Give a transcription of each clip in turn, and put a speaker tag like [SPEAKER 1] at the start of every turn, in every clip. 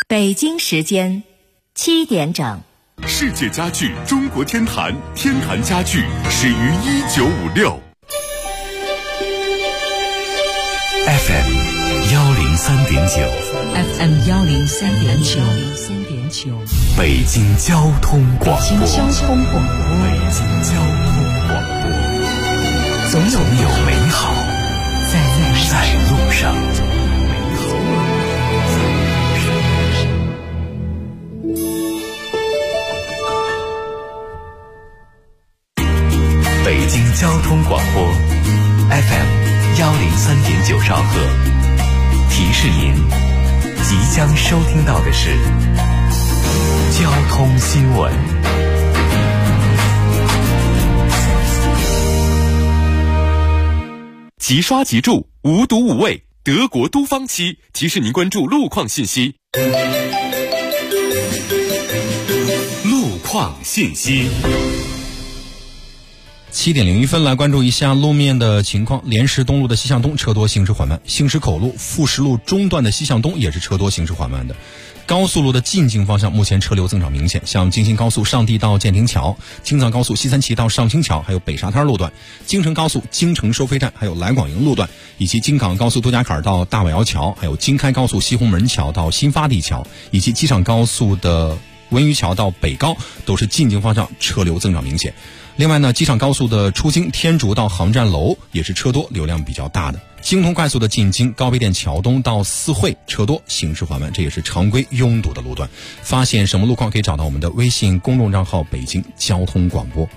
[SPEAKER 1] 北京时间7点整。
[SPEAKER 2] 世界家具中国天坛，天坛家具始于1956。FM 103.9
[SPEAKER 3] FM 103.9，
[SPEAKER 2] 北京交通广播。总有美好在路上。北京交通广播 FM 103.9兆赫，提示您即将收听到的是交通新闻。即刷即住，无毒无味，德国都芳漆提示您关注路况信息。路况信息。
[SPEAKER 4] 7点01分，来关注一下路面的情况。莲石东路的西向东车多，行驶缓慢；兴实口路富石路中段的西向东也是车多，行驶缓慢的。高速路的进京方向目前车流增长明显，像京新高速上地到建亭桥、京藏高速西三旗到上清桥，还有北沙滩路段、京承高速京承收费站，还有来广营路段，以及京港高速多家坎到大瓦窑桥，还有京开高速西红门桥到新发地桥，以及机场高速的文榆桥到北高，都是进京方向车流增长明显。另外呢，机场高速的出京天竺到航站楼也是车多，流量比较大的。京通快速的进京高碑店桥东到四惠车多，行驶缓慢，这也是常规拥堵的路段。发现什么路况可以找到我们的微信公众账号北京交通广播。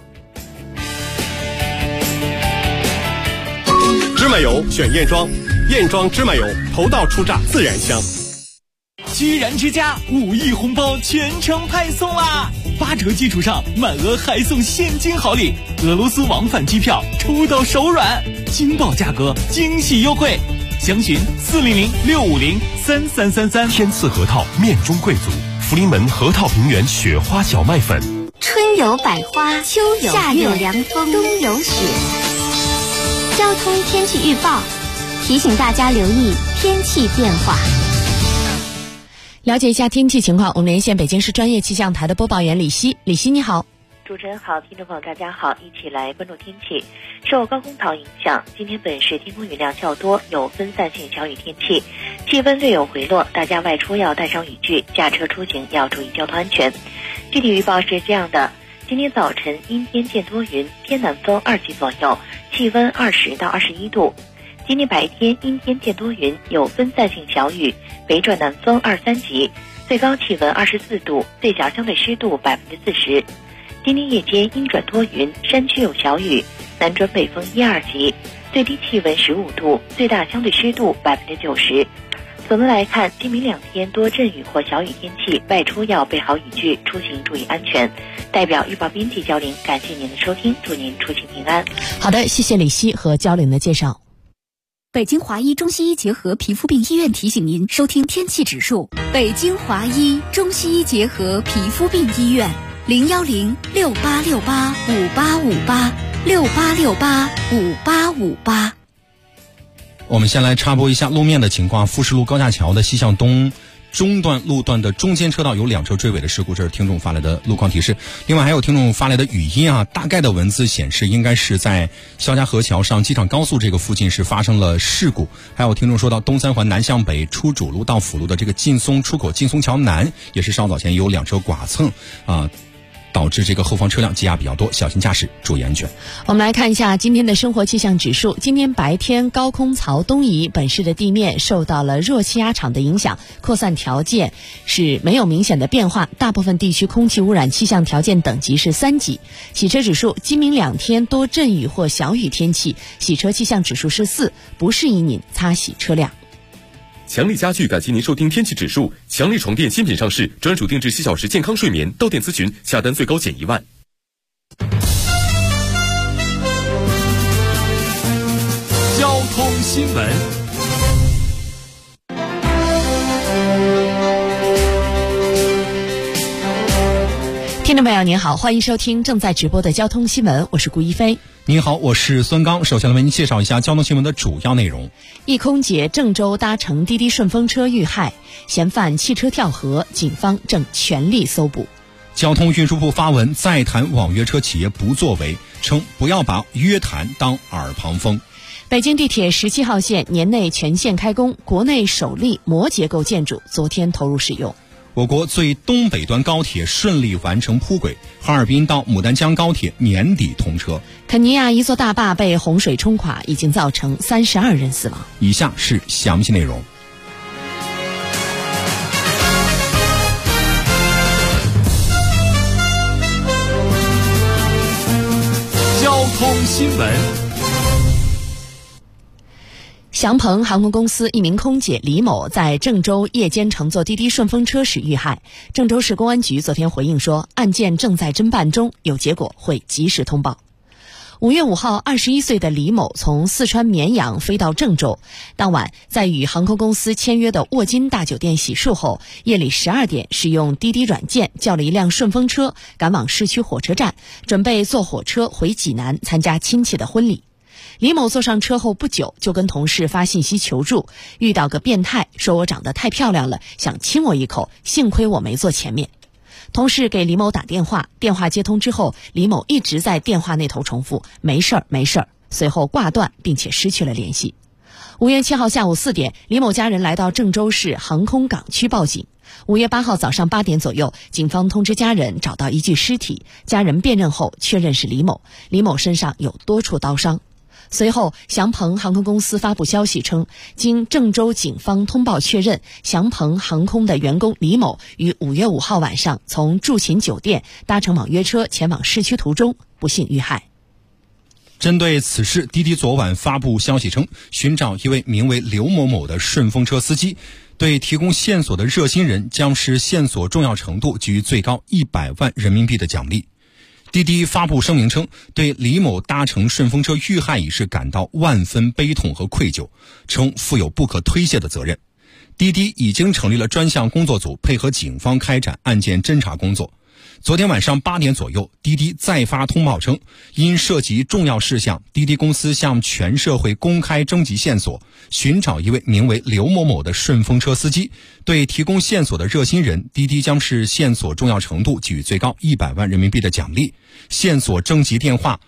[SPEAKER 5] 芝麻油选燕庄，燕庄芝麻油头道初榨自然香。
[SPEAKER 6] 居然之家5亿红包全程派送啦！8折基础上满额还送现金好礼，俄罗斯往返机票抽到手软，惊爆价格，惊喜优惠，详询400-650-3333。
[SPEAKER 2] 天赐核桃面中贵族，福临门核桃平原雪花小麦粉。
[SPEAKER 7] 春有百花，秋有夏有凉风，冬有雪。交通天气预报提醒大家留意天气变化。
[SPEAKER 1] 了解一下天气情况，我们连线北京市专业气象台的播报员李希。李希你好。
[SPEAKER 8] 主持人好，听众朋友大家好，一起来关注天气。受高空槽影响，今天本市天空雨量较多，有分散性小雨天气，气温略有回落，大家外出要带上雨具，驾车出行要注意交通安全。具体预报是这样的：今天早晨阴天见多云，偏南风2级左右，气温20到21度。今天白天阴天见多云，有分散性小雨，北转南风2、3级，最高气温24度，最小相对湿度40%。今天夜间阴转多云，山区有小雨，南转北风1、2级，最低气温15度，最大相对湿度90%。总的来看，今明2天多阵雨或小雨天气，外出要备好雨具，出行注意安全。代表预报编辑焦玲，感谢您的收听，祝您出行平安。
[SPEAKER 1] 好的，谢谢李希和焦玲的介绍。
[SPEAKER 9] 北京华医中西医结合皮肤病医院提醒您收听天气指数。北京华医中西医结合皮肤病医院，010-6868-5858，6868-5858。
[SPEAKER 4] 我们先来插播一下路面的情况。富士路高架桥的西向东中段路段的中间车道有2车追尾的事故，这是听众发来的路况提示。另外还有听众发来的语音啊，大概的文字显示应该是在肖家河桥上机场高速这个附近是发生了事故。还有听众说到东三环南向北出主路到辅路的这个劲松出口劲松桥南也是稍早前有2车剐蹭导致这个后方车辆积压比较多，小心驾驶，注意安全。
[SPEAKER 1] 我们来看一下今天的生活气象指数。今天白天高空槽东移，本市的地面受到了弱气压场的影响，扩散条件是没有明显的变化，大部分地区空气污染气象条件等级是3级。洗车指数，今明2天多阵雨或小雨天气，洗车气象指数是4，不适宜您擦洗车辆。
[SPEAKER 2] 强力家具感谢您收听天气指数。强力床垫新品上市，专属定制7小时健康睡眠，到店咨询，下单最高减1万。
[SPEAKER 6] 交通新闻。
[SPEAKER 1] 听众朋友您好，欢迎收听正在直播的交通新闻，我是顾一飞。
[SPEAKER 4] 您好，我是孙刚。首先来为您介绍一下交通新闻的主要内容。
[SPEAKER 1] 一空姐郑州搭乘滴滴顺风车遇害，嫌犯汽车跳河，警方正全力搜捕。
[SPEAKER 4] 交通运输部发文再谈网约车企业不作为，称不要把约谈当耳旁风。
[SPEAKER 1] 北京地铁17号线年内全线开工，国内首例膜结构建筑昨天投入使用。
[SPEAKER 4] 我国最东北端高铁顺利完成铺轨，哈尔滨到牡丹江高铁年底通车。
[SPEAKER 1] 肯尼亚一座大坝被洪水冲垮，已经造成32人死亡。
[SPEAKER 4] 以下是详细内容。
[SPEAKER 6] 交通新闻。
[SPEAKER 1] 祥鹏航空公司一名空姐李某在郑州夜间乘坐滴滴顺风车时遇害。郑州市公安局昨天回应说，案件正在侦办中，有结果会及时通报。5月5号，21岁的李某从四川绵阳飞到郑州，当晚在与航空公司签约的沃金大酒店洗漱后，夜里12点使用滴滴软件叫了一辆顺风车，赶往市区火车站，准备坐火车回济南参加亲戚的婚礼。李某坐上车后不久，就跟同事发信息求助，遇到个变态，说我长得太漂亮了，想亲我一口，幸亏我没坐前面。同事给李某打电话，电话接通之后，李某一直在电话那头重复没事儿没事儿，随后挂断并且失去了联系。5月7号下午4点，李某家人来到郑州市航空港区报警。5月8号早上8点左右，警方通知家人找到一具尸体，家人辨认后确认是李某，李某身上有多处刀伤。随后，祥鹏航空公司发布消息称，经郑州警方通报确认，祥鹏航空的员工李某于5月5号晚上从驻勤酒店搭乘网约车前往市区途中不幸遇害。
[SPEAKER 4] 针对此事，滴滴昨晚发布消息称，寻找一位名为刘某某的顺风车司机，对提供线索的热心人将视线索重要程度给予最高100万人民币的奖励。滴滴发布声明称，对李某搭乘顺风车遇害一事感到万分悲痛和愧疚，称负有不可推卸的责任。滴滴已经成立了专项工作组，配合警方开展案件侦查工作。昨天晚上8点左右，滴滴再发通报称，因涉及重要事项，滴滴公司向全社会公开征集线索，寻找一位名为刘某某的顺风车司机。对提供线索的热心人，滴滴将视线索重要程度给予最高100万人民币的奖励。线索征集电话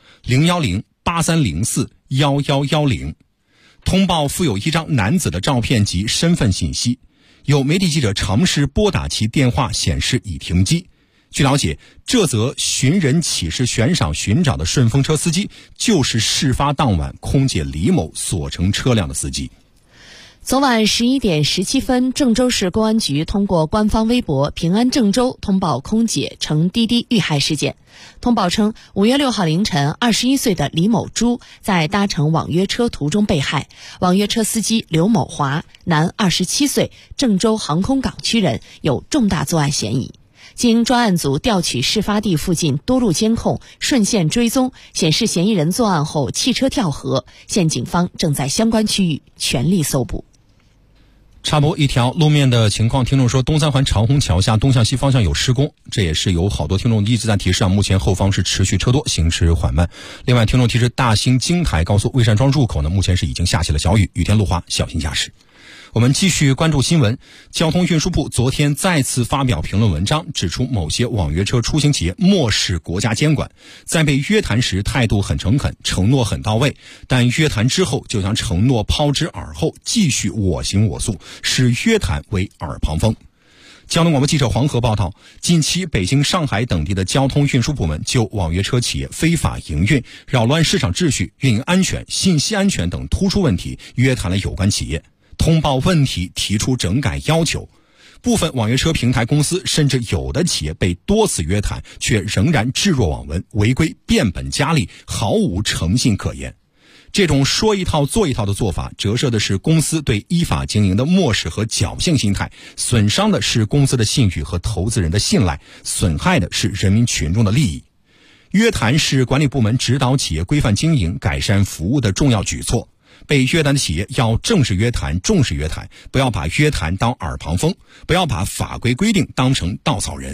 [SPEAKER 4] 010-8304-1110。通报附有一张男子的照片及身份信息，有媒体记者尝试拨打其电话，显示已停机。据了解，这则寻人启事悬赏寻找的顺风车司机，就是事发当晚空姐李某所乘车辆的司机。
[SPEAKER 1] 昨晚11点17分，郑州市公安局通过官方微博平安郑州通报空姐乘滴滴遇害事件。通报称，5月6号凌晨，21岁的李某珠在搭乘网约车途中被害，网约车司机刘某华，男，27岁，郑州航空港区人，有重大作案嫌疑。经专案组调取事发地附近多路监控，顺线追踪，显示嫌疑人作案后汽车跳河，现警方正在相关区域全力搜捕。
[SPEAKER 4] 插播一条路面的情况，听众说东三环长虹桥下东向西方向有施工，这也是有好多听众一直在提示目前后方是持续车多，行驶缓慢。另外，听众提示大兴京台高速蔚山庄入口呢，目前是已经下起了小雨，雨天路滑，小心驾驶。我们继续关注新闻。交通运输部昨天再次发表评论文章，指出某些网约车出行企业漠视国家监管，在被约谈时态度很诚恳，承诺很到位，但约谈之后就将承诺抛之耳后，继续我行我素，使约谈为耳旁风。交通广播记者黄河报道，近期北京、上海等地的交通运输部门就网约车企业非法营运、扰乱市场秩序、运营安全、信息安全等突出问题约谈了有关企业，通报问题，提出整改要求。部分网约车平台公司甚至有的企业被多次约谈，却仍然置若罔闻，违规变本加厉，毫无诚信可言。这种说一套做一套的做法，折射的是公司对依法经营的漠视和侥幸心态，损伤的是公司的信誉和投资人的信赖，损害的是人民群众的利益。约谈是管理部门指导企业规范经营、改善服务的重要举措。被约谈的企业要正视约谈，重视约谈，不要把约谈当耳旁风，不要把法规规定当成稻草人。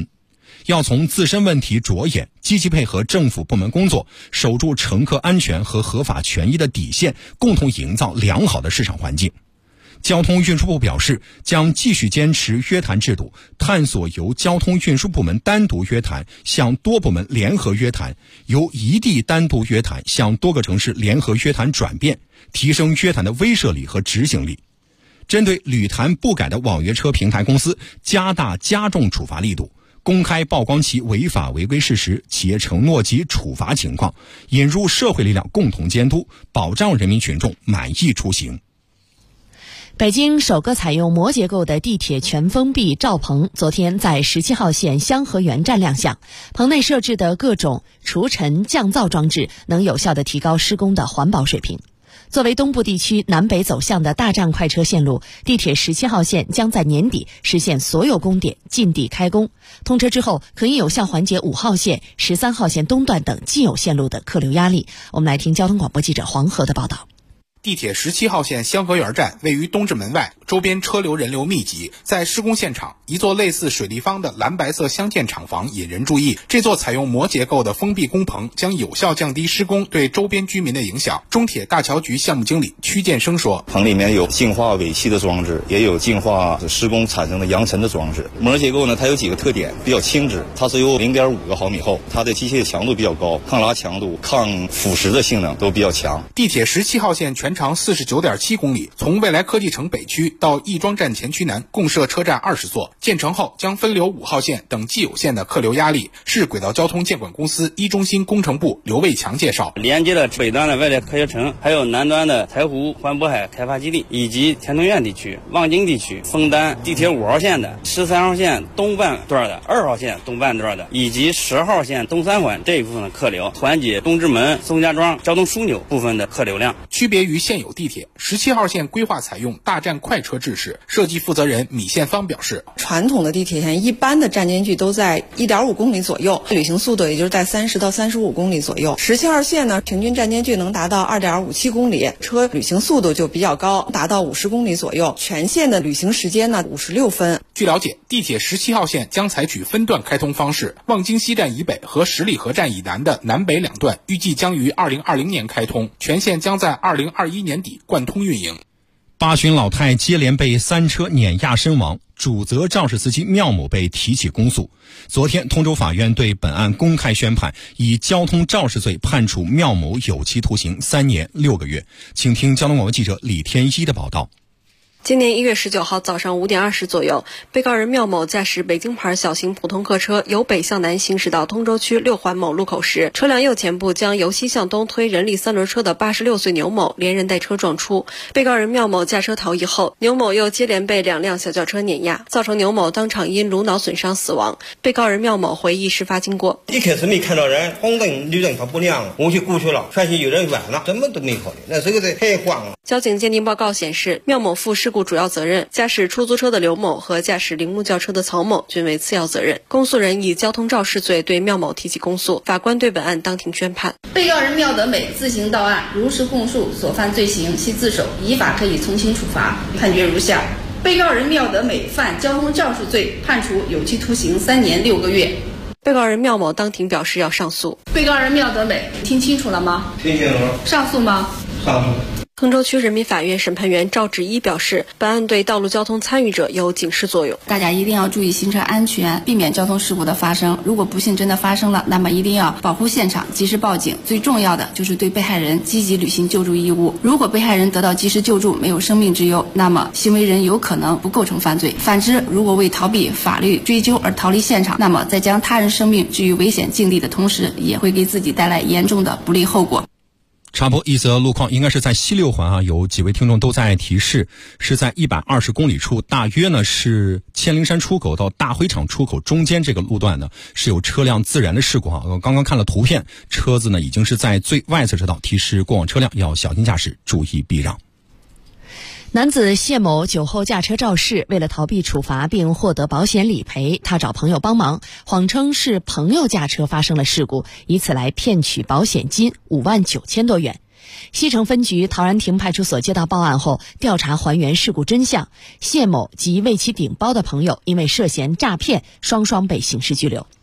[SPEAKER 4] 要从自身问题着眼，积极配合政府部门工作，守住乘客安全和合法权益的底线，共同营造良好的市场环境。交通运输部表示，将继续坚持约谈制度，探索由交通运输部门单独约谈向多部门联合约谈，由一地单独约谈向多个城市联合约谈转变，提升约谈的威慑力和执行力。针对屡谈不改的网约车平台公司，加大加重处罚力度，公开曝光其违法违规事实、企业承诺及处罚情况，引入社会力量共同监督，保障人民群众满意出行。
[SPEAKER 1] 北京首个采用膜结构的地铁全封闭罩棚昨天在17号线香河园站亮相，棚内设置的各种除尘降噪装置能有效地提高施工的环保水平。作为东部地区南北走向的大站快车线路，地铁17号线将在年底实现所有供点进地开工。通车之后，可以有效缓解5号线、13号线东段等既有线路的客流压力。我们来听交通广播记者黄河的报道。
[SPEAKER 3] 地铁17号线香河园站位于东直门外，周边车流人流密集。在施工现场，一座类似水立方的蓝白色镶嵌厂房引人注意。这座采用膜结构的封闭工棚将有效降低施工对周边居民的影响。中铁大桥局项目经理屈建生说，
[SPEAKER 10] 棚里面有净化尾气的装置，也有净化施工产生的扬尘的装置。膜结构呢，它有几个特点，比较轻质，它是有 0.5 个毫米厚，它的机械强度比较高，抗拉强度、抗腐蚀的性能都比较强。
[SPEAKER 3] 地铁17号线全长49.7公里，从未来科技城北区到亦庄站前区南，共设车站20座。建成后将分流5号线等既有线的客流压力。市轨道交通监管公司一中心工程部刘卫强介绍，
[SPEAKER 11] 连接了北端的未来科学城，还有南端的柴湖环渤海开发基地，以及田东苑地区、望京地区，分担地铁5号线的、13号线东半段的、2号线东半段的，以及10号线东三环这一部分的客流，缓解东直门、宋家庄交通枢纽部分的客流量。
[SPEAKER 3] 区别于现有地铁，17号线规划采用大站快车制式。设计负责人米宪芳表示，
[SPEAKER 12] 传统的地铁线一般的站间距都在 1.5 公里左右，旅行速度也就是在30到35公里左右。17号线呢，平均站间距能达到 2.57 公里，车旅行速度就比较高，达到50公里左右。全线的旅行时间呢56分。
[SPEAKER 3] 据了解，地铁17号线将采取分段开通方式，望京西站以北和十里河站以南的南北两段预计将于2020年开通，全线将在2021年底贯通运营。
[SPEAKER 4] 八旬老太接连被3车碾压身亡，主责肇事司机缪某被提起公诉。昨天，通州法院对本案公开宣判，以交通肇事罪判处缪某有期徒刑3年6个月。请听交通广播记者李天一的报道。
[SPEAKER 13] 今年1月19号早上5点20左右，被告人缪某驾驶北京牌小型普通客车由北向南行驶到通州区6环某路口时，车辆右前部将由西向东推人力3轮车的86岁牛某连人带车撞出。被告人缪某驾车逃逸后，牛某又接连被2辆小轿车碾压，造成牛某当场因颅脑损伤死亡。被告人缪某回忆事发经过：
[SPEAKER 14] 一开始没看到人，红灯绿灯它不亮，我就过去了，发现有人剜了，怎么都没好的，那时候太慌了。
[SPEAKER 13] 交警鉴定报告显示，缪某负事故主要责任，驾驶出租车的刘某和驾驶铃木轿车的曹某均为次要责任。公诉人以交通肇事罪对缪某提起公诉，法官对本案当庭宣判。
[SPEAKER 15] 被告人缪德美自行到案，如实供述所犯罪行，系自首，依法可以从轻处罚。判决如下：被告人缪德美犯交通肇事罪，判处有期徒刑3年6个月。
[SPEAKER 13] 被告人缪某当庭表示要上诉。
[SPEAKER 15] 被告人缪德美，听清楚了吗？
[SPEAKER 14] 听清楚了。
[SPEAKER 15] 上诉吗？
[SPEAKER 14] 上诉。
[SPEAKER 13] 通州区人民法院审判员赵志一表示，本案对道路交通参与者有警示作用。
[SPEAKER 16] 大家一定要注意行车安全，避免交通事故的发生。如果不幸真的发生了，那么一定要保护现场，及时报警。最重要的就是对被害人积极履行救助义务。如果被害人得到及时救助，没有生命之忧，那么行为人有可能不构成犯罪。反之，如果为逃避法律追究而逃离现场，那么在将他人生命置于危险境地的同时，也会给自己带来严重的不利后果。
[SPEAKER 4] 插播一则路况，应该是在西6环有几位听众都在提示，是在120公里处，大约呢是千灵山出口到大灰厂出口中间这个路段呢是有车辆自燃的事故我刚刚看了图片，车子呢已经是在最外侧车道，提示过往车辆要小心驾驶，注意避让。
[SPEAKER 1] 男子谢某酒后驾车肇事，为了逃避处罚并获得保险理赔，他找朋友帮忙，谎称是朋友驾车发生了事故，以此来骗取保险金5万9千多元。西城分局陶然亭派出所接到报案后，调查还原事故真相，谢某及为其顶包的朋友因为涉嫌诈骗，双双被刑事拘留。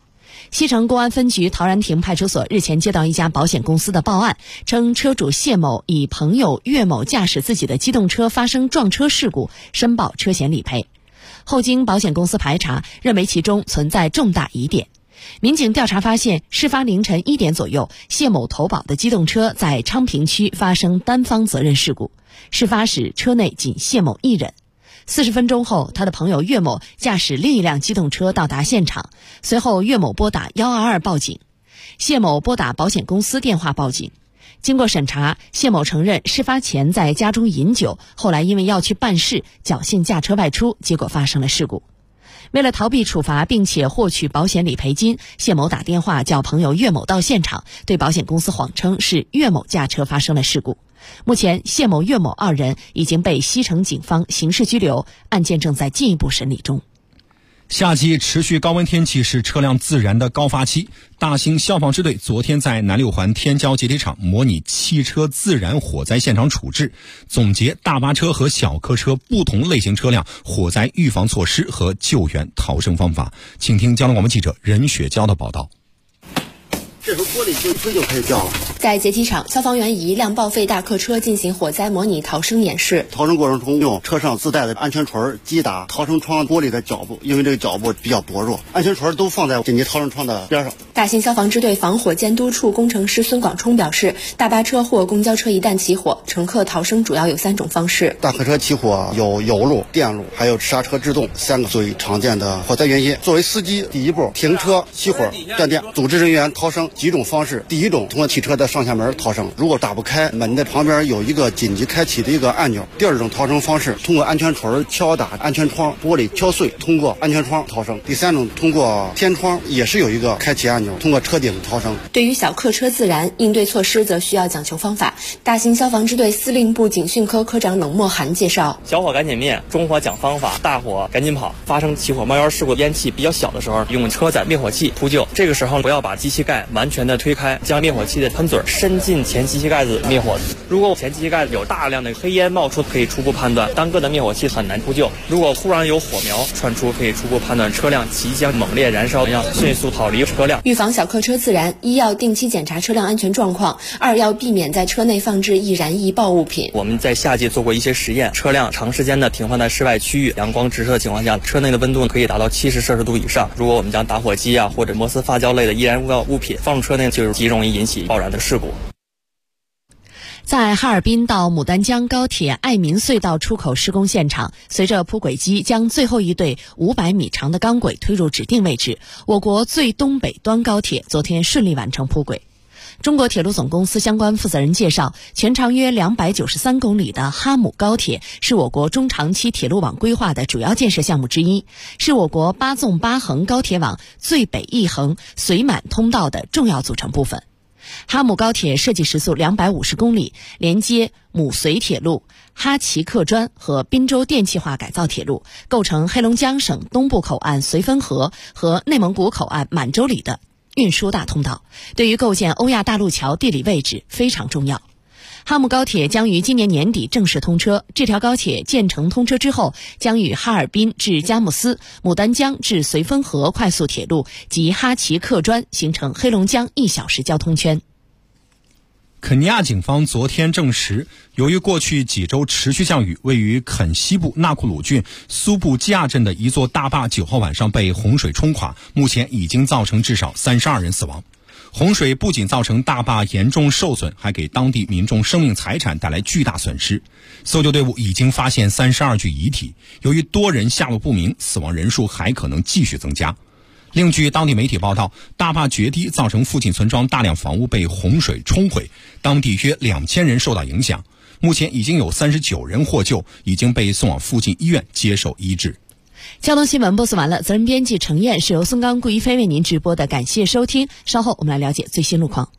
[SPEAKER 1] 西城公安分局陶然亭派出所日前接到一家保险公司的报案，称车主谢某以朋友岳某驾驶自己的机动车发生撞车事故，申报车险理赔。后经保险公司排查，认为其中存在重大疑点。民警调查发现，事发凌晨1点左右，谢某投保的机动车在昌平区发生单方责任事故。事发时车内仅谢某一人。40分钟后，他的朋友岳某驾驶另一辆机动车到达现场，随后岳某拨打122报警，谢某拨打保险公司电话报警。经过审查，谢某承认事发前在家中饮酒，后来因为要去办事，侥幸驾车外出，结果发生了事故。为了逃避处罚并且获取保险理赔金，谢某打电话叫朋友岳某到现场，对保险公司谎称是岳某驾车发生了事故。目前，谢某、岳某2人已经被西城警方刑事拘留，案件正在进一步审理中。
[SPEAKER 4] 夏季持续高温天气是车辆自燃的高发期。大兴消防支队昨天在南六环天骄解体厂模拟汽车自燃火灾现场处置，总结大巴车和小客车不同类型车辆火灾预防措施和救援逃生方法。请听交通广播记者任雪娇的报道。
[SPEAKER 17] 这时候玻璃就吹就开始掉了。
[SPEAKER 18] 在解体厂，消防员以一辆报废大客车进行火灾模拟逃生演示。
[SPEAKER 17] 逃生过程中用车上自带的安全锤击打逃生窗玻璃的脚部，因为这个脚部比较薄弱，安全锤都放在紧急逃生窗的边上。
[SPEAKER 18] 大兴消防支队防火监督处工程师孙广冲表示，大巴车或公交车一旦起火，乘客逃生主要有3种方式。
[SPEAKER 17] 大客车起火有油路、电路还有刹车制动3个最常见的火灾原因。作为司机，第一步停车熄火断电，组织人员逃生几种方式。第一种，通过汽车的上下门逃生，如果打不开门的旁边有一个紧急开启的一个按钮。第二种逃生方式，通过安全锤敲打安全窗玻璃敲碎，通过安全窗逃生。第3种，通过天窗也是有一个开启按钮，通过车顶逃生。
[SPEAKER 18] 对于小客车自燃，应对措施则需要讲求方法。大兴消防支队司令部警训科科长冷漠涵介绍：
[SPEAKER 19] 小火赶紧灭，中火讲方法，大火赶紧跑。发生起火冒烟事故烟气比较小的时候，用车载灭火器扑救。这个时候不要把机器盖完全的推开，将灭火器的喷嘴伸进前机器盖子灭火。如果前机器盖子有大量的黑烟冒出，可以初步判断单个的灭火器很难扑救。如果突然有火苗窜出，可以初步判断车辆即将猛烈燃烧，要迅速逃离车辆。
[SPEAKER 18] 预防小客车自燃，一要定期检查车辆安全状况，2要避免在车内放置易燃易爆物品。
[SPEAKER 19] 我们在夏季做过一些实验，车辆长时间的停放在室外区域，阳光直射的情况下，车内的温度可以达到70摄氏度以上。如果我们将打火机或者摩斯发胶类的易燃物品放入车内，就是极容易引起爆燃的事故。
[SPEAKER 1] 在哈尔滨到牡丹江高铁爱民隧道出口施工现场，随着铺轨机将最后一对500米长的钢轨推入指定位置，我国最东北端高铁昨天顺利完成铺轨。中国铁路总公司相关负责人介绍，全长约293公里的哈姆高铁是我国中长期铁路网规划的主要建设项目之一，是我国8纵8横高铁网最北一横绥满通道的重要组成部分。哈姆高铁设计时速250公里，连接母绥铁路、哈奇客专和滨州电气化改造铁路，构成黑龙江省东部口岸绥芬河和内蒙古口岸满洲里的运输大通道，对于构建欧亚大陆桥地理位置非常重要。哈姆高铁将于今年年底正式通车，这条高铁建成通车之后，将与哈尔滨至佳木斯、牡丹江至绥芬河快速铁路及哈奇客专形成黑龙江1小时交通圈。
[SPEAKER 4] 肯尼亚警方昨天证实，由于过去几周持续降雨，位于肯西部纳库鲁郡苏布基亚镇的一座大坝9号晚上被洪水冲垮，目前已经造成至少32人死亡。洪水不仅造成大坝严重受损，还给当地民众生命财产带来巨大损失。搜救队伍已经发现32具遗体，由于多人下落不明，死亡人数还可能继续增加。另据当地媒体报道，大坝决堤造成附近村庄大量房屋被洪水冲毁，当地约2000人受到影响。目前已经有39人获救，已经被送往附近医院接受医治。
[SPEAKER 1] 交通新闻播送完了，责任编辑程燕，是由宋刚、顾一飞为您直播的，感谢收听。稍后我们来了解最新路况。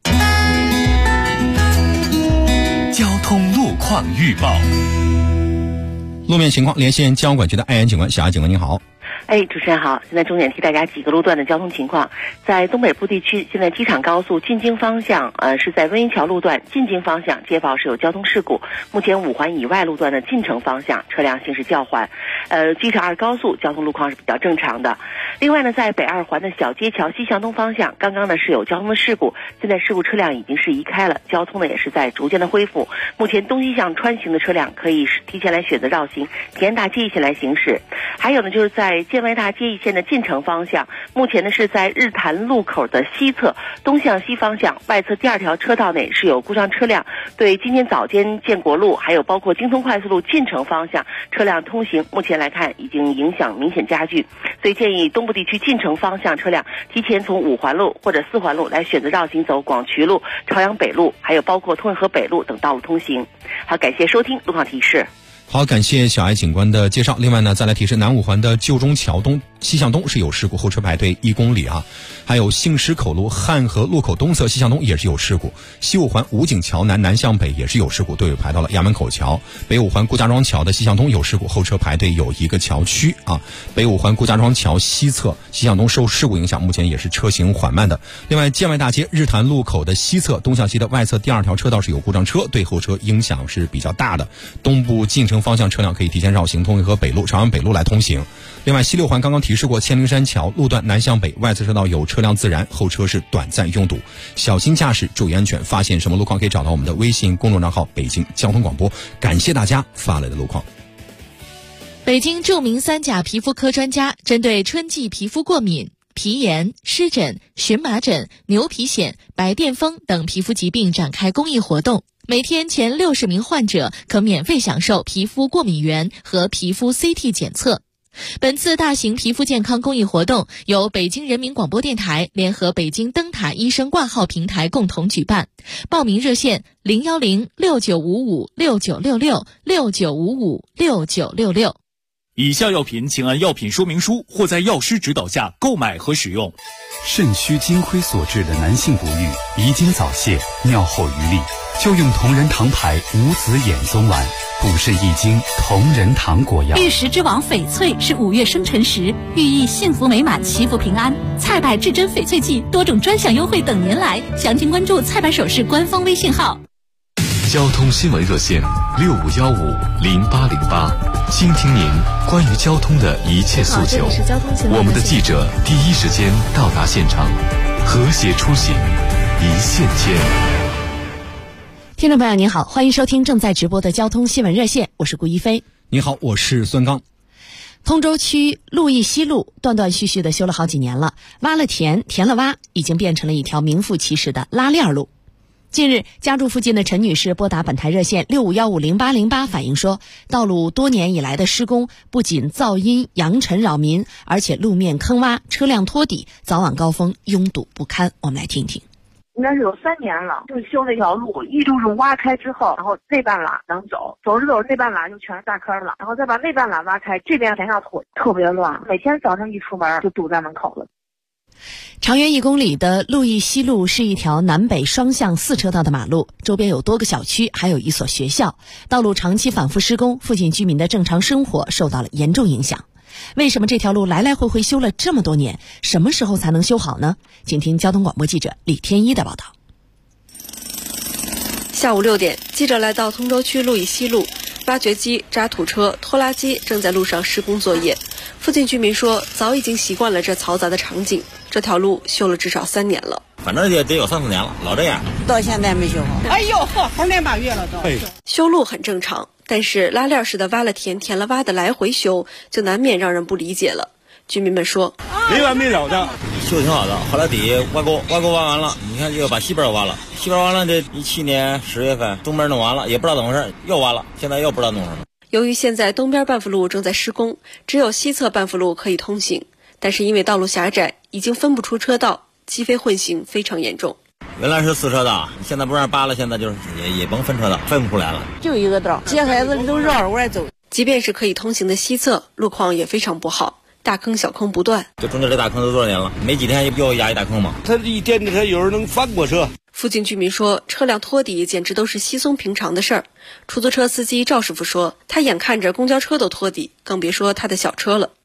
[SPEAKER 2] 交通路况预报。
[SPEAKER 4] 路面情况，连线交管局的艾岩警官，小艾警官您好。
[SPEAKER 8] 主持人好，现在重点替大家几个路段的交通情况。在东北部地区，现在机场高速进京方向，是在温沂桥路段进京方向接报是有交通事故，目前5环以外路段的进城方向车辆行驶较缓。机场2高速交通路况是比较正常的。另外呢，在北2环的小街桥西向东方向，刚刚呢是有交通的事故，现在事故车辆已经是移开了，交通呢也是在逐渐的恢复。目前东西向穿行的车辆可以提前来选择绕行田安大街一线来行驶。还有呢，就是在建外大街一线的进城方向，目前呢是在日坛路口的西侧东向西方向外侧第2条车道内是有故障车辆，对今天早间建国路还有包括京通快速路进城方向车辆通行，目前来看已经影响明显加剧，所以建议东部地区进城方向车辆提前从5环路或者4环路来选择绕行走广渠路、朝阳北路，还有包括通惠河北路等道路通行。好，感谢收听路况提示。
[SPEAKER 4] 好，感谢小艾警官的介绍。另外呢，再来提示，南5环的旧中桥东西向东是有事故，后车排队1公里啊。还有杏石口路汉河路口东侧西向东也是有事故，西5环武警桥南向北也是有事故，队伍排到了衙门口桥。北5环顾家庄桥的西向东有事故，后车排队有1个桥区啊。北5环顾家庄桥西侧西向东受事故影响，目前也是车行缓慢的。另外，建外大街日坛路口的西侧东向西的外侧第2条车道是有故障车，对后车影响是比较大的。东部进城方向车辆可以提前绕行通惠河北路、朝阳北路来通行。另外，西6环刚刚提示过，千灵山桥路段南向北外侧车道有车辆自燃，后车是短暂拥堵，小心驾驶，注意安全。发现什么路况可以找到我们的微信公众账号北京交通广播。感谢大家发来的路况。
[SPEAKER 1] 北京著名3甲皮肤科专家针对春季皮肤过敏、皮炎、湿疹、荨麻疹、牛皮癣、白癜风等皮肤疾病展开公益活动，每天前60名患者可免费享受皮肤过敏原和皮肤 CT 检测。本次大型皮肤健康公益活动由北京人民广播电台联合北京灯塔医生挂号平台共同举办，报名热线010-6955-6966，6955-6966。
[SPEAKER 6] 以下药品请按药品说明书或在药师指导下购买和使用。
[SPEAKER 20] 肾虚金亏所致的男性不育、遗精早泄、尿后余力，就用同仁堂牌无籽眼松丸，补肾益精，同仁堂果药。
[SPEAKER 9] 玉石之王翡翠是5月生辰时，寓意幸福美满、祈福平安。菜百至臻翡翠季多种专享优惠等您来，详情关注菜百首饰官方微信号。
[SPEAKER 2] 交通新闻热线65150808，倾听您关于交通的一切诉求。我们的记者第一时间到达现场，和谐出行，一线牵。
[SPEAKER 1] 听众朋友您好，欢迎收听正在直播的交通新闻热线，我是顾一飞。
[SPEAKER 4] 你好，我是孙刚。
[SPEAKER 1] 通州区路易西路断断续续的修了好几年了，挖了填，填了挖，已经变成了一条名副其实的拉链路。近日，家住附近的陈女士拨打本台热线65150808反映说，道路多年以来的施工不仅噪音扬尘扰民，而且路面坑洼，车辆拖底，早晚高峰拥堵不堪。我们来听听。
[SPEAKER 21] 应该是有3年了，就修那条路，一路是挖开之后，然后这半拉能走，走着走着这半拉就全是大坑了，然后再把那半拉挖开，这边填上土，特别乱，每天早上一出门就堵在门口了。
[SPEAKER 1] 长约1公里的路易西路是一条南北双向4车道的马路，周边有多个小区，还有一所学校。道路长期反复施工，附近居民的正常生活受到了严重影响。为什么这条路来来回回修了这么多年，什么时候才能修好呢？请听交通广播记者李天一的报道。
[SPEAKER 13] 下午6点，记者来到通州区路易西路，挖掘机、渣土车、拖拉机正在路上施工作业。附近居民说，早已经习惯了这嘈杂的场景。这条路修了至少3年了，
[SPEAKER 22] 反正也得有3、4年了，老这样，
[SPEAKER 23] 到现在没修好。
[SPEAKER 21] 哎呦呵，猴年马月了都。
[SPEAKER 13] 修路很正常，但是拉链式的挖了填，填了挖的来回修，就难免让人不理解了。居民们说，
[SPEAKER 22] 没完没了的，修挺好的。后来底下挖沟挖完了，你看又把西边挖了，西边完了，这17年10月份东边弄完了，也不知道怎么回事，又挖了，现在又不知道弄什么。
[SPEAKER 13] 由于现在东边半幅路正在施工，只有西侧半幅路可以通行，但是因为道路狭窄，已经分不出车道，机非混行非常严重。
[SPEAKER 22] 原来是4车道，现在不让扒了，现在就是也甭分车道，分不出来了，
[SPEAKER 23] 就一个道，接孩子都绕着弯走。
[SPEAKER 13] 即便是可以通行的西侧，路况也非常不好，大坑小坑不断。
[SPEAKER 22] 就中间这大坑都多少年了，没几天又压一大坑嘛。
[SPEAKER 23] 他一颠着车，有人能翻过车。
[SPEAKER 13] 附近居民说，车辆拖底简直都是稀松平常的事儿。出租车司机赵师傅说，他眼看着公交车都拖底，更别说他的小车了。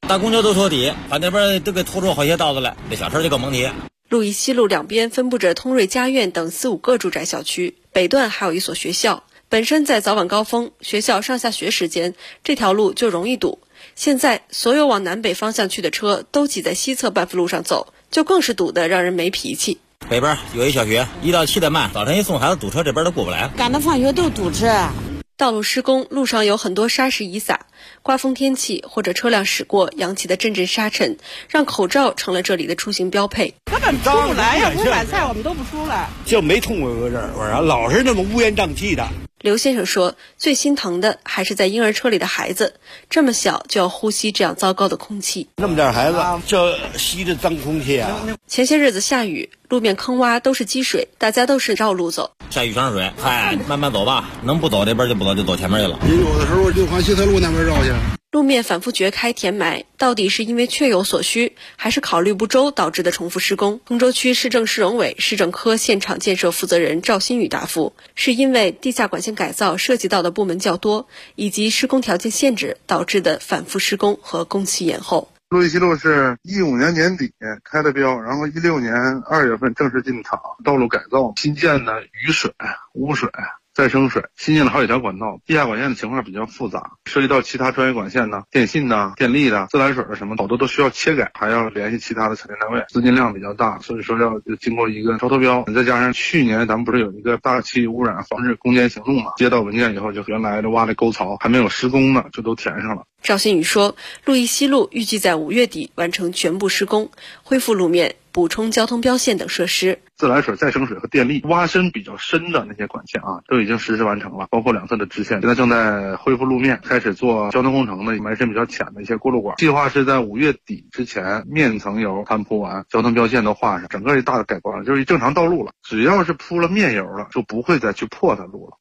[SPEAKER 22] 大公交都托底，把那边都给拖出好些道子来，这小车就更甭提。
[SPEAKER 13] 路易西路两边分布着通瑞家苑等4、5个住宅小区，北段还有一所学校。本身在早晚高峰，学校上下学时间，这条路就容易堵。现在所有往南北方向去的车都挤在西侧半幅路上走，就更是堵得让人没脾气。
[SPEAKER 22] 北边有一小学，1到7的慢，早晨一送孩子堵车，这边都过不来。
[SPEAKER 23] 赶到放学都堵车。
[SPEAKER 13] 道路施工，路上有很多沙石遗撒，刮风天气或者车辆驶过扬起的阵阵沙尘，让口罩成了这里的出行标配。
[SPEAKER 23] 根本出不来，要不是买菜我们都不出来。就没通过这儿，老是那么乌烟瘴气的。
[SPEAKER 13] 刘先生说，最心疼的还是在婴儿车里的孩子，这么小就要呼吸这样糟糕的空气。
[SPEAKER 23] 那么点孩子这吸着脏空气啊！
[SPEAKER 13] 前些日子下雨，路面坑洼都是积水，大家都是绕路走。
[SPEAKER 22] 下雨全是水，慢慢走吧，能不走这边就不走，就走前面去了。
[SPEAKER 17] 也有的时候就往西侧路那边绕去。
[SPEAKER 13] 路面反复掘开填埋，到底是因为确有所需，还是考虑不周导致的重复施工？通州区市政市容委市政科现场建设负责人赵新宇答复，是因为地下管线改造涉及到的部门较多，以及施工条件限制导致的反复施工和工期延后。
[SPEAKER 5] 路易西路是15年年底开的标，然后16年2月份正式进场，道路改造新建的雨水、污水、再生水，新建了好几条管道，地下管线的情况比较复杂，涉及到其他专业管线的、电信的、电力的、自来水的什么，好多都需要切改，还要联系其他的产电单位，资金量比较大，所以说要经过一个招投标。再加上去年咱们不是有一个大气污染防治攻坚行动嘛，接到文件以后，就原来的挖的沟槽还没有施工呢，就都填上了。
[SPEAKER 13] 赵新宇说，路易西路预计在5月底完成全部施工，恢复路面，补充交通标线等设施。
[SPEAKER 5] 自来水、再生水和电力挖深比较深的那些管线啊，都已经实施完成了，包括两侧的支线，现在正在恢复路面，开始做交通工程的埋深比较浅的一些过路管。计划是在5月底之前，面层油摊铺完，交通标线都画上，整个一大的改观了，就是一正常道路了。只要是铺了面油了，就不会再去破它路了。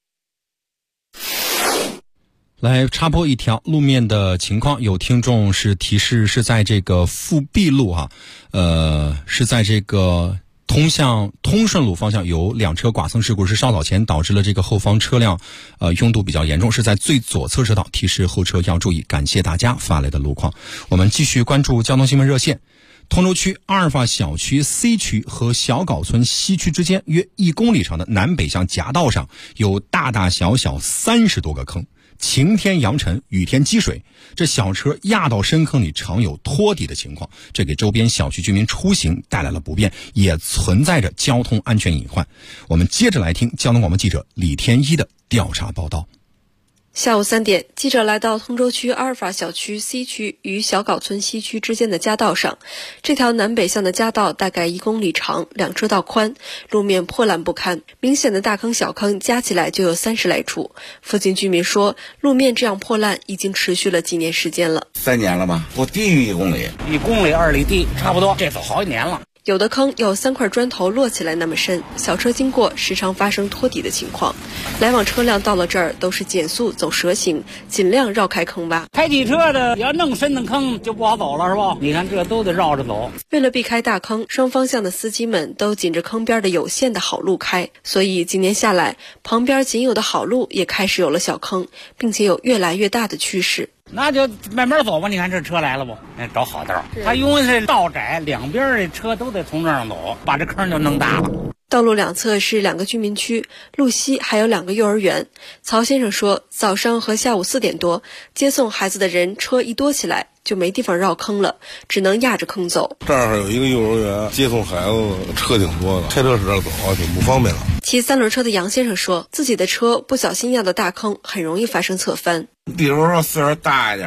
[SPEAKER 4] 来插播一条路面的情况，有听众是提示是在这个富碧路是在这个通向通顺路方向有2车剐蹭事故，是稍早前导致了这个后方车辆拥堵比较严重，是在最左侧车道，提示后车要注意。感谢大家发来的路况。我们继续关注交通新闻热线。通州区阿尔法小区 C 区和小岗村西区之间约1公里长的南北向夹道上有大大小小30多个坑，晴天扬尘，雨天积水，这小车压到深坑里常有拖底的情况，这给周边小区居民出行带来了不便，也存在着交通安全隐患。我们接着来听交通广播记者李天一的调查报道。
[SPEAKER 13] 下午3点，记者来到通州区阿尔法小区 C 区与小岗村西区之间的夹道上，这条南北向的夹道大概1公里长，2车道宽，路面破烂不堪，明显的大坑小坑加起来就有30来处。附近居民说，路面这样破烂已经持续了几年时间了。
[SPEAKER 7] 3年了吧，不低于1公里
[SPEAKER 23] ，1公里2里地，差不多，这走好几年了。
[SPEAKER 13] 有的坑有3块砖头摞起来那么深，小车经过时常发生拖底的情况。来往车辆到了这儿都是减速走蛇形，尽量绕开坑洼。
[SPEAKER 23] 开汽车的要弄深的坑就不好走了，是吧？你看这都得绕着走。
[SPEAKER 13] 为了避开大坑，双方向的司机们都紧着坑边的有限的好路开，所以几年下来，旁边仅有的好路也开始有了小坑，并且有越来越大的趋势。
[SPEAKER 23] 那就慢慢走吧，你看这车来了不？找好道，它因为是道窄，两边的车都得从这儿走，把这坑就弄大了。
[SPEAKER 13] 道路两侧是2个居民区，路西还有2个幼儿园。曹先生说，早上和下午4点多，接送孩子的人车一多起来，就没地方绕坑了，只能压着坑走。
[SPEAKER 10] 这儿有一个幼儿园，接送孩子车挺多的，开车使这走挺不方便了。
[SPEAKER 13] 骑3轮车的杨先生说，自己的车不小心压到大坑，很容易发生侧翻。
[SPEAKER 7] 比如说岁数大一点